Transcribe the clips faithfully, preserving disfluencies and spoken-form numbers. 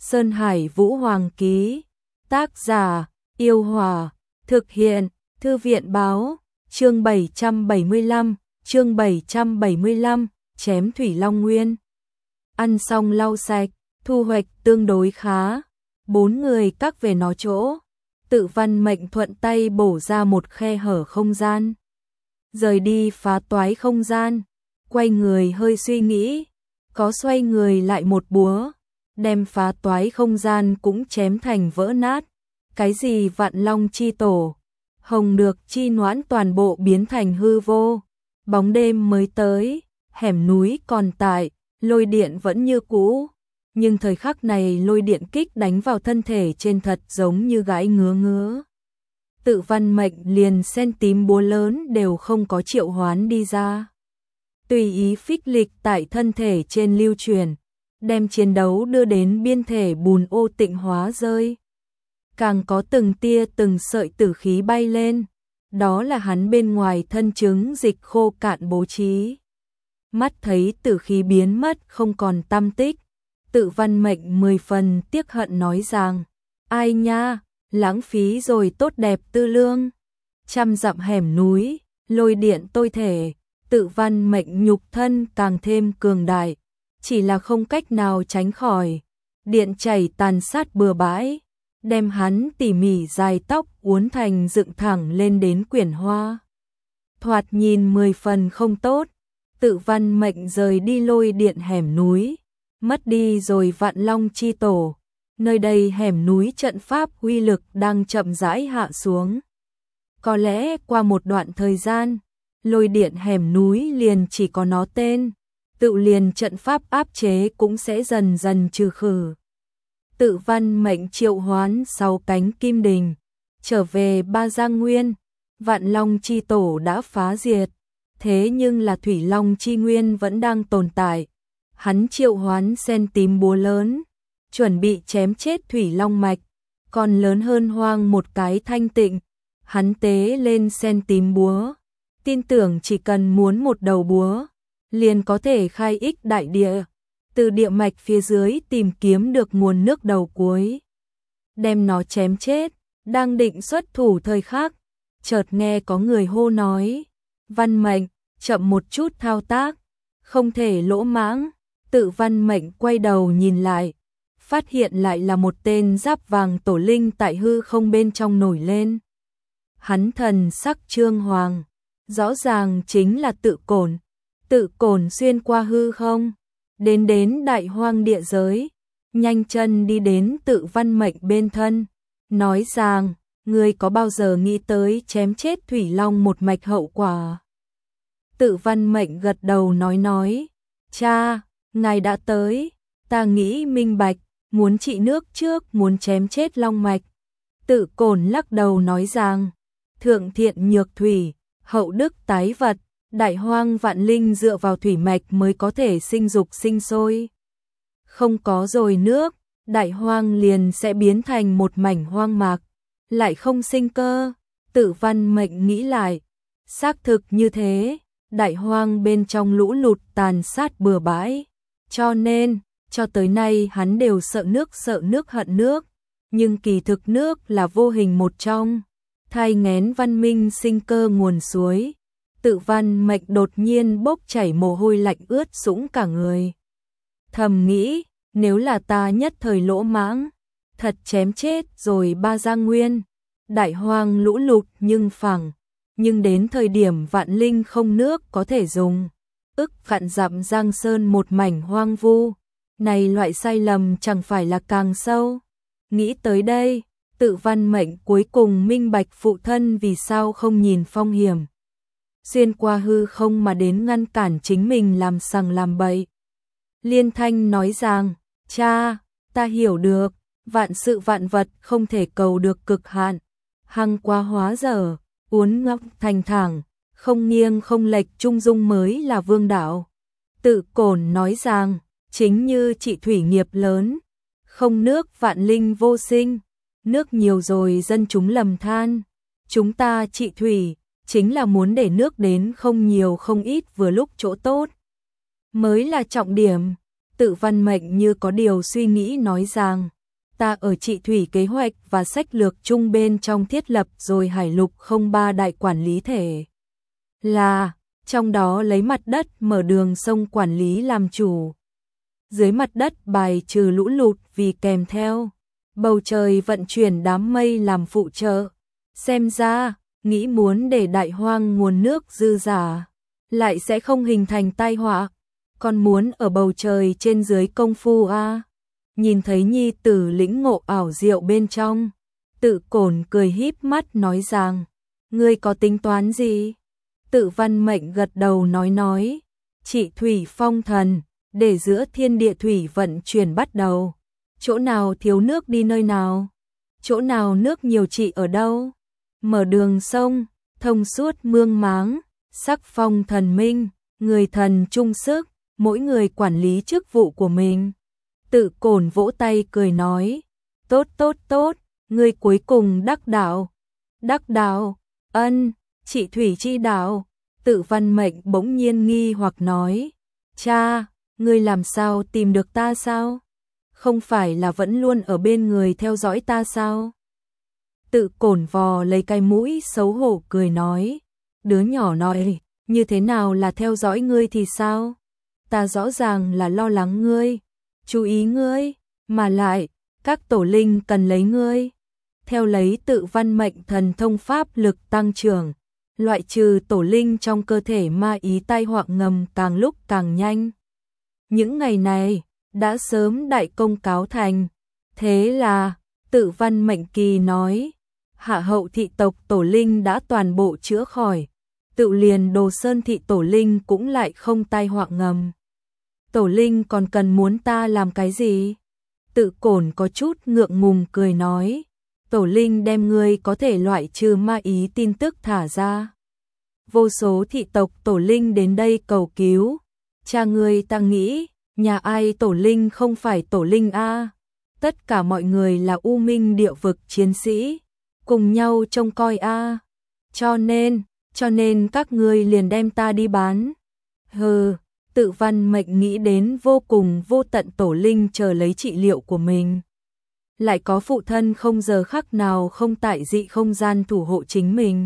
Sơn Hải Vũ Hoàng ký. Tác giả: Yêu Hòa. Thực hiện: Thư viện báo. Chương bảy trăm bảy mươi lăm, chương bảy trăm bảy mươi lăm, chém Thủy Long Nguyên. Ăn xong lau sạch, thu hoạch tương đối khá. Bốn người các về nó chỗ. Tự Văn Mệnh thuận tay bổ ra một khe hở không gian. Rời đi phá toái không gian, quay người hơi suy nghĩ, có xoay người lại một búa, đem phá toái không gian cũng chém thành vỡ nát. Cái gì Vạn Long chi tổ, hồng được chi noãn toàn bộ biến thành hư vô. Bóng đêm mới tới, hẻm núi còn tại, lôi điện vẫn như cũ. Nhưng thời khắc này lôi điện kích đánh vào thân thể trên thật giống như gãi ngứa ngứa. Tự Văn Mệnh liền sen tím búa lớn đều không có triệu hoán đi ra. Tùy ý phích lịch tại thân thể trên lưu truyền, đem chiến đấu đưa đến biên thể bùn ô tịnh hóa rơi. Càng có từng tia từng sợi tử khí bay lên, đó là hắn bên ngoài thân chứng dịch khô cạn bố trí. Mắt thấy tử khí biến mất không còn tăm tích, Tự Văn Mệnh mười phần tiếc hận nói rằng, ai nha, lãng phí rồi tốt đẹp tư lương. Trăm dặm hẻm núi, lôi điện tôi thể, Tự Văn Mệnh nhục thân càng thêm cường đại, chỉ là không cách nào tránh khỏi. Điện chảy tàn sát bừa bãi, đem hắn tỉ mỉ dài tóc uốn thành dựng thẳng lên đến quyển hoa. Thoạt nhìn mười phần không tốt, Tự Văn Mệnh rời đi lôi điện hẻm núi, mất đi rồi Vạn Long chi tổ. Nơi đây hẻm núi trận pháp uy lực đang chậm rãi hạ xuống. Có lẽ qua một đoạn thời gian, lôi điện hẻm núi liền chỉ có nó tên, tự liền trận pháp áp chế cũng sẽ dần dần trừ khử. Tự Văn Mệnh triệu hoán sáu cánh kim đình, trở về Ba Giang Nguyên. Vạn Long chi tổ đã phá diệt, thế nhưng là Thủy Long chi nguyên vẫn đang tồn tại. Hắn triệu hoán sen tím búa lớn, chuẩn bị chém chết Thủy Long mạch, còn lớn hơn hoang một cái thanh tịnh. Hắn tế lên sen tím búa, tin tưởng chỉ cần muốn một đầu búa, liền có thể khai ích đại địa, từ địa mạch phía dưới tìm kiếm được nguồn nước đầu cuối, đem nó chém chết. Đang định xuất thủ thời khắc, chợt nghe có người hô nói, Văn Mệnh, chậm một chút thao tác, không thể lỗ mãng. Tự Văn Mệnh quay đầu nhìn lại, phát hiện lại là một tên giáp vàng tổ linh tại hư không bên trong nổi lên. Hắn thần sắc trương hoàng, rõ ràng chính là Tự Cổn. Tự Cổn xuyên qua hư không, đến đến đại hoang địa giới, nhanh chân đi đến Tự Văn Mệnh bên thân, nói rằng, ngươi có bao giờ nghĩ tới chém chết Thủy Long một mạch hậu quả? Tự Văn Mệnh gật đầu nói nói, cha, ngài đã tới, ta nghĩ minh bạch, muốn trị nước trước muốn chém chết Long mạch. Tự Cổn lắc đầu nói rằng, thượng thiện nhược thủy, hậu đức tái vật, đại hoang vạn linh dựa vào thủy mạch mới có thể sinh dục sinh sôi. Không có rồi nước, đại hoang liền sẽ biến thành một mảnh hoang mạc, lại không sinh cơ. Tự Văn Mệnh nghĩ lại, xác thực như thế, đại hoang bên trong lũ lụt tàn sát bừa bãi, cho nên, cho tới nay hắn đều sợ nước sợ nước hận nước, nhưng kỳ thực nước là vô hình một trong, thai nghén văn minh sinh cơ nguồn suối. Tự Văn Mệnh đột nhiên bốc chảy mồ hôi lạnh ướt sũng cả người. Thầm nghĩ, nếu là ta nhất thời lỗ mãng, thật chém chết rồi Ba Giang Nguyên, đại hoang lũ lụt nhưng phẳng, nhưng đến thời điểm vạn linh không nước có thể dùng, ức vạn dặm Giang Sơn một mảnh hoang vu, này loại sai lầm chẳng phải là càng sâu. Nghĩ tới đây, Tự Văn Mệnh cuối cùng minh bạch phụ thân vì sao không nhìn phong hiểm, xuyên qua hư không mà đến ngăn cản chính mình làm sằng làm bậy. Liên thanh nói rằng, cha, ta hiểu được, vạn sự vạn vật không thể cầu được cực hạn, hăng quá hóa dở, uốn ngóc thành thẳng, không nghiêng không lệch trung dung mới là vương đạo. Tự Cổn nói rằng, chính như trị thủy nghiệp lớn, không nước vạn linh vô sinh, nước nhiều rồi dân chúng lầm than, chúng ta trị thủy, chính là muốn để nước đến không nhiều không ít vừa lúc chỗ tốt, mới là trọng điểm. Tự Văn Mệnh như có điều suy nghĩ nói rằng, ta ở Trị Thủy kế hoạch và sách lược chung bên trong thiết lập rồi Hải Lục không ba đại quản lý thể. Là, trong đó lấy mặt đất mở đường sông quản lý làm chủ. Dưới mặt đất bài trừ lũ lụt vì kèm theo. Bầu trời vận chuyển đám mây làm phụ trợ. Xem ra, nghĩ muốn để đại hoang nguồn nước dư giả, lại sẽ không hình thành tai họa. Còn muốn ở bầu trời trên dưới công phu a à? Nhìn thấy nhi tử lĩnh ngộ ảo diệu bên trong, Tự Cổn cười híp mắt nói rằng, ngươi có tính toán gì? Tự Văn Mệnh gật đầu nói nói, Trị thủy phong thần, để giữa thiên địa thủy vận chuyển bắt đầu. Chỗ nào thiếu nước đi nơi nào? Chỗ nào nước nhiều trị ở đâu? Mở đường sông, thông suốt mương máng, sắc phong thần minh, người thần chung sức, mỗi người quản lý chức vụ của mình. Tự Cổn vỗ tay cười nói, tốt tốt tốt, ngươi cuối cùng đắc đạo. Đắc đạo, ân, Trị thủy chi đạo. Tự Văn Mệnh bỗng nhiên nghi hoặc nói, cha, ngươi làm sao tìm được ta sao? Không phải là vẫn luôn ở bên người theo dõi ta sao? Tự Cổn vò lấy cái mũi xấu hổ cười nói, đứa nhỏ nói, như thế nào là theo dõi ngươi thì sao? Ta rõ ràng là lo lắng ngươi, chú ý ngươi, mà lại, các tổ linh cần lấy ngươi. Theo lấy Tự Văn Mệnh thần thông pháp lực tăng trưởng, loại trừ tổ linh trong cơ thể ma ý tai họa ngầm càng lúc càng nhanh. Những ngày này, đã sớm đại công cáo thành. Thế là, Tự Văn Mệnh kỳ nói, hạ hậu thị tộc tổ linh đã toàn bộ chữa khỏi. Tự liền Đồ Sơn thị tổ linh cũng lại không tai họa ngầm. Tổ linh còn cần muốn ta làm cái gì? Tự Cổn có chút ngượng ngùng cười nói, tổ linh đem ngươi có thể loại trừ ma ý tin tức thả ra. Vô số thị tộc tổ linh đến đây cầu cứu. Cha ngươi ta nghĩ, nhà ai tổ linh không phải tổ linh a? Tất cả mọi người là U Minh địa vực chiến sĩ, cùng nhau trông coi a. Cho nên, cho nên các ngươi liền đem ta đi bán. Hừ, Tự Văn Mệnh nghĩ đến vô cùng vô tận tổ linh chờ lấy trị liệu của mình. Lại có phụ thân không giờ khắc nào không tại dị không gian thủ hộ chính mình.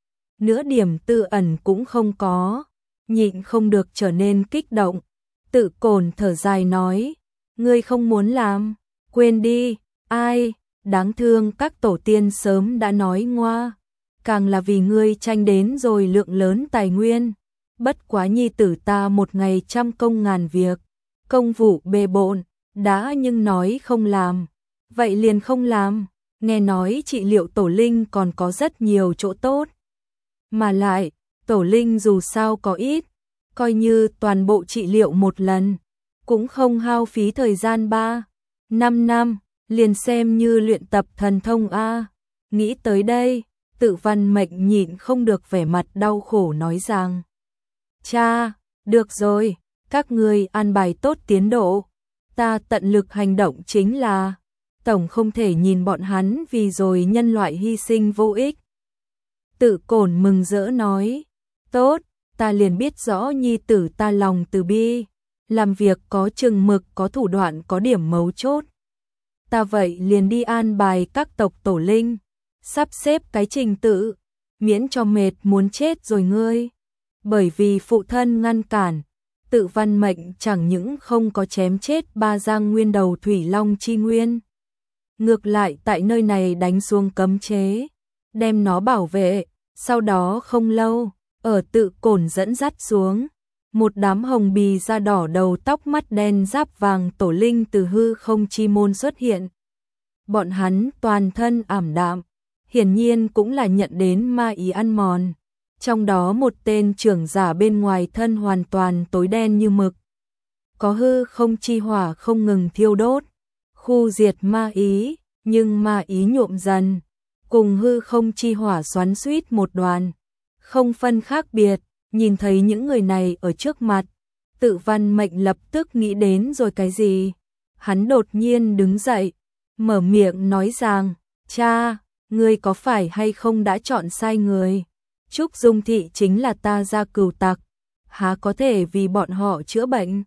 Nửa điểm tư ẩn cũng không có, nhịn không được trở nên kích động. Tự Cổn thở dài nói, ngươi không muốn làm, quên đi, ai, đáng thương các tổ tiên sớm đã nói ngoa, càng là vì ngươi tranh đến rồi lượng lớn tài nguyên. Bất quá nhi tử ta một ngày trăm công ngàn việc, công vụ bề bộn, đã nhưng nói không làm, vậy liền không làm. Nghe nói trị liệu tổ linh còn có rất nhiều chỗ tốt. Mà lại, tổ linh dù sao có ít, coi như toàn bộ trị liệu một lần, cũng không hao phí thời gian ba, năm năm, liền xem như luyện tập thần thông a. Nghĩ tới đây, Tự Văn Mệnh nhịn không được vẻ mặt đau khổ nói rằng, cha, được rồi, các ngươi an bài tốt tiến độ, ta tận lực hành động chính là, tổng không thể nhìn bọn hắn vì rồi nhân loại hy sinh vô ích. Tự Cổn mừng rỡ nói, tốt, ta liền biết rõ nhi tử ta lòng từ bi, làm việc có chừng mực, có thủ đoạn, có điểm mấu chốt. Ta vậy liền đi an bài các tộc tổ linh, sắp xếp cái trình tự, miễn cho mệt muốn chết rồi ngươi. Bởi vì phụ thân ngăn cản, Tự Văn Mệnh chẳng những không có chém chết ba giang nguyên đầu Thủy Long chi nguyên, ngược lại tại nơi này đánh xuống cấm chế, đem nó bảo vệ. Sau đó không lâu, ở Tự Cổn dẫn dắt xuống, một đám hồng bì da đỏ đầu tóc mắt đen giáp vàng tổ linh từ hư không chi môn xuất hiện. Bọn hắn toàn thân ảm đạm, hiển nhiên cũng là nhận đến ma ý ăn mòn. Trong đó một tên trưởng giả bên ngoài thân hoàn toàn tối đen như mực, có hư không chi hỏa không ngừng thiêu đốt, khu diệt ma ý, nhưng ma ý nhuộm dần, cùng hư không chi hỏa xoắn xuýt một đoàn, không phân khác biệt. Nhìn thấy những người này ở trước mặt, Tự Văn Mệnh lập tức nghĩ đến rồi cái gì. Hắn đột nhiên đứng dậy, mở miệng nói rằng, cha, ngươi có phải hay không đã chọn sai người? Trúc Dung Thị chính là ta gia cừu tặc, há có thể vì bọn họ chữa bệnh.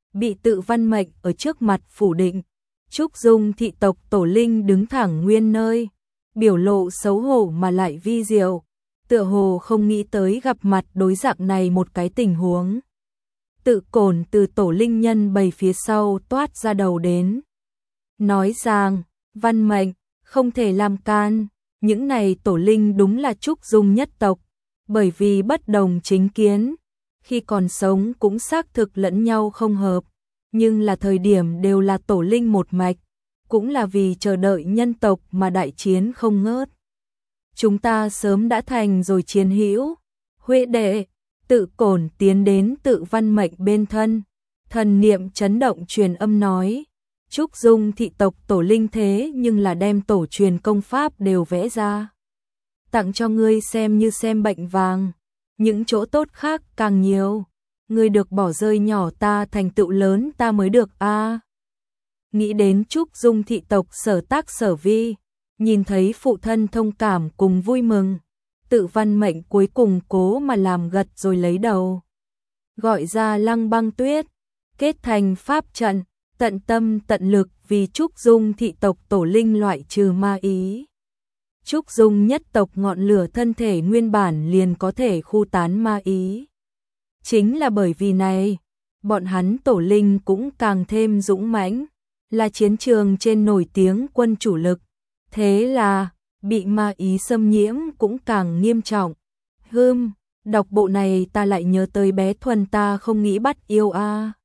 bị tự văn mệnh ở trước mặt phủ định. Trúc Dung thị tộc tổ linh đứng thẳng nguyên nơi, biểu lộ xấu hổ mà lại vi diệu, tựa hồ không nghĩ tới gặp mặt đối dạng này một cái tình huống. Tự Cổn từ tổ linh nhân bầy phía sau toát ra đầu đến, nói rằng, văn mệnh, không thể làm can, những này tổ linh đúng là Trúc Dung nhất tộc, bởi vì bất đồng chính kiến, khi còn sống cũng xác thực lẫn nhau không hợp, nhưng là thời điểm đều là tổ linh một mạch, cũng là vì chờ đợi nhân tộc mà đại chiến không ngớt. Chúng ta sớm đã thành rồi chiến hữu, huệ đệ. Tự Cổn tiến đến tự văn mệnh bên thân, thần niệm chấn động truyền âm nói, Trúc Dung thị tộc tổ linh thế nhưng là đem tổ truyền công pháp đều vẽ ra, tặng cho ngươi xem như xem bệnh vàng, những chỗ tốt khác càng nhiều, ngươi được bỏ rơi nhỏ ta thành tựu lớn ta mới được a. À. Nghĩ đến Trúc Dung thị tộc sở tác sở vi, nhìn thấy phụ thân thông cảm cùng vui mừng, tự văn mệnh cuối cùng cố mà làm gật rồi lấy đầu, gọi ra Lăng Băng Tuyết, kết thành pháp trận, tận tâm tận lực vì Trúc Dung thị tộc tổ linh loại trừ ma ý. Trúc Dung nhất tộc ngọn lửa thân thể nguyên bản liền có thể khu tán ma ý. Chính là bởi vì này, bọn hắn tổ linh cũng càng thêm dũng mãnh, là chiến trường trên nổi tiếng quân chủ lực. Thế là, bị ma ý xâm nhiễm cũng càng nghiêm trọng. Hưm, đọc bộ này ta lại nhớ tới bé Thuần ta không nghĩ bắt yêu a. À.